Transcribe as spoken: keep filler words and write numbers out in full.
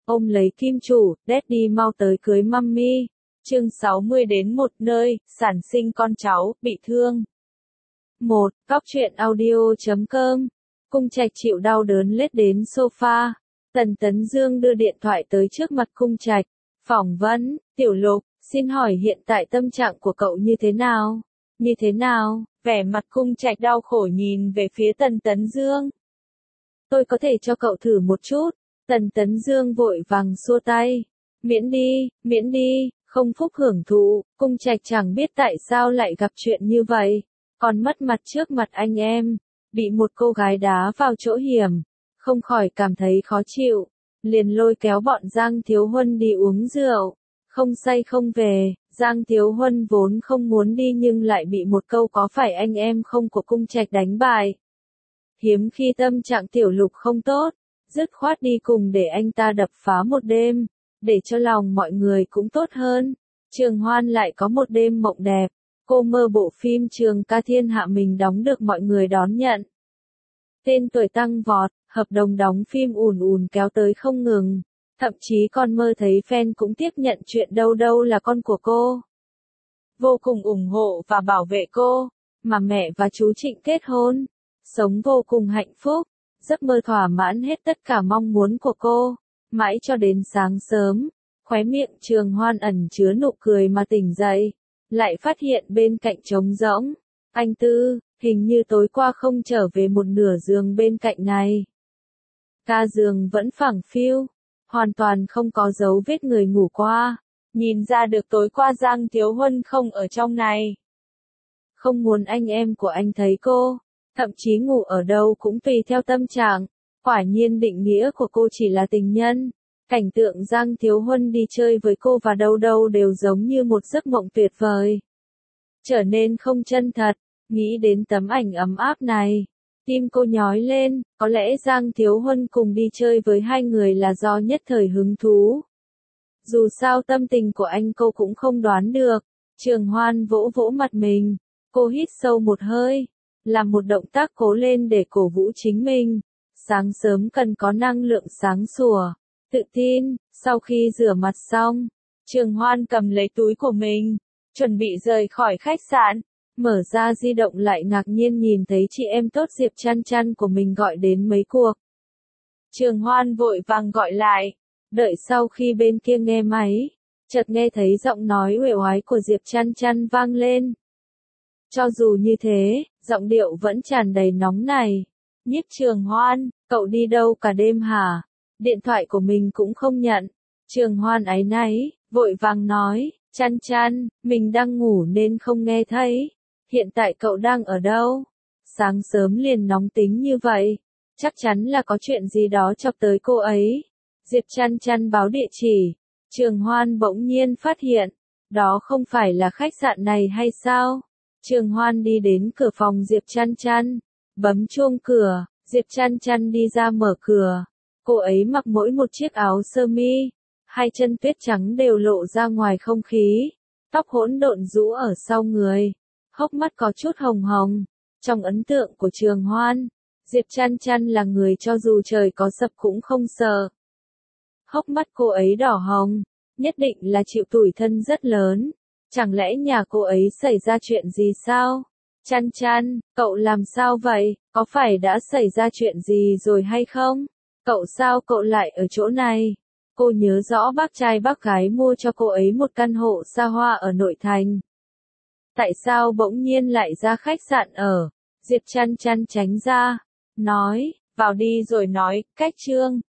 ôm lấy kim chủ, Daddy mau tới cưới mummy. Chương sáu mươi đến một nơi, sản sinh con cháu, bị thương. một. Góc truyện audio chấm com. Cung Trạch chịu đau đớn lết đến sofa. Tần Tấn Dương đưa điện thoại tới trước mặt Cung Trạch. Phỏng vấn, Tiểu Lục, xin hỏi hiện tại tâm trạng của cậu như thế nào? Như thế nào? Vẻ mặt Cung Trạch đau khổ nhìn về phía Tần Tấn Dương. Tôi có thể cho cậu thử một chút. Tần Tấn Dương vội vàng xua tay. Miễn đi, miễn đi, không phúc hưởng thụ. Cung Trạch chẳng biết tại sao lại gặp chuyện như vậy. Còn mất mặt trước mặt anh em. Bị một cô gái đá vào chỗ hiểm. Không khỏi cảm thấy khó chịu. Liền lôi kéo bọn Giang Thiếu Huân đi uống rượu. Không say không về. Giang Thiếu Huân vốn không muốn đi nhưng lại bị một câu có phải anh em không của Cung Trạch đánh bại. Hiếm khi tâm trạng Tiểu Lục không tốt. Dứt khoát đi cùng để anh ta đập phá một đêm. Để cho lòng mọi người cũng tốt hơn. Trường Hoan lại có một đêm mộng đẹp. Cô mơ bộ phim Trường Ca Thiên Hạ mình đóng được mọi người đón nhận. Tên tuổi tăng vọt, hợp đồng đóng phim ùn ùn kéo tới không ngừng. Thậm chí còn mơ thấy fan cũng tiếp nhận chuyện đâu đâu là con của cô. Vô cùng ủng hộ và bảo vệ cô. Mà mẹ và chú Trịnh kết hôn. Sống vô cùng hạnh phúc. Giấc mơ thỏa mãn hết tất cả mong muốn của cô. Mãi cho đến sáng sớm. Khóe miệng Trường Hoan ẩn chứa nụ cười mà tỉnh dậy. Lại phát hiện bên cạnh trống rỗng. Anh Tư, hình như tối qua không trở về một nửa giường bên cạnh này. Ca giường vẫn phẳng phiu. Hoàn toàn không có dấu vết người ngủ qua. Nhìn ra được tối qua Giang Thiếu Huân không ở trong này. Không muốn anh em của anh thấy cô. Thậm chí ngủ ở đâu cũng tùy theo tâm trạng. Quả nhiên định nghĩa của cô chỉ là tình nhân. Cảnh tượng Giang Thiếu Huân đi chơi với cô và đâu đâu đều giống như một giấc mộng tuyệt vời. Trở nên không chân thật. Nghĩ đến tấm ảnh ấm áp này. Tim cô nhói lên. Có lẽ Giang Thiếu Huân cùng đi chơi với hai người là do nhất thời hứng thú. Dù sao tâm tình của anh cô cũng không đoán được. Trường Hoan vỗ vỗ mặt mình. Cô hít sâu một hơi. Làm một động tác cố lên để cổ vũ chính mình. Sáng sớm cần có năng lượng sáng sủa. Tự tin. Sau khi rửa mặt xong. Trường Hoan cầm lấy túi của mình. Chuẩn bị rời khỏi khách sạn. Mở ra di động lại ngạc nhiên nhìn thấy chị em tốt Diệp Chăn Chăn của mình gọi đến mấy cuộc. Trường Hoan vội vàng gọi lại. Đợi sau khi bên kia nghe máy. Chợt nghe thấy giọng nói uể oải của Diệp Chăn Chăn vang lên. Cho dù như thế, giọng điệu vẫn tràn đầy nóng này. Nhiếp Trường Hoan, cậu đi đâu cả đêm hả? Điện thoại của mình cũng không nhận. Trường Hoan áy náy, vội vàng nói, Chăn Chăn, mình đang ngủ nên không nghe thấy. Hiện tại cậu đang ở đâu? Sáng sớm liền nóng tính như vậy. Chắc chắn là có chuyện gì đó chọc tới cô ấy. Diệp Chăn Chăn báo địa chỉ. Trường Hoan bỗng nhiên phát hiện. Đó không phải là khách sạn này hay sao? Trường Hoan đi đến cửa phòng Diệp Chăn Chăn. Bấm chuông cửa. Diệp Chăn Chăn đi ra mở cửa. Cô ấy mặc mỗi một chiếc áo sơ mi. Hai chân tuyết trắng đều lộ ra ngoài không khí. Tóc hỗn độn rũ ở sau người. Hốc mắt có chút hồng hồng. Trong ấn tượng của Trường Hoan, Diệp Chăn Chăn là người cho dù trời có sập cũng không sợ. Hốc mắt cô ấy đỏ hồng. Nhất định là chịu tủi thân rất lớn. Chẳng lẽ nhà cô ấy xảy ra chuyện gì sao? Chăn Chăn, cậu làm sao vậy? Có phải đã xảy ra chuyện gì rồi hay không? Cậu sao cậu lại ở chỗ này? Cô nhớ rõ bác trai bác gái mua cho cô ấy một căn hộ xa hoa ở nội thành. Tại sao bỗng nhiên lại ra khách sạn ở? Diệp Chăn Chăn tránh ra. Nói, vào đi rồi nói, cách chương.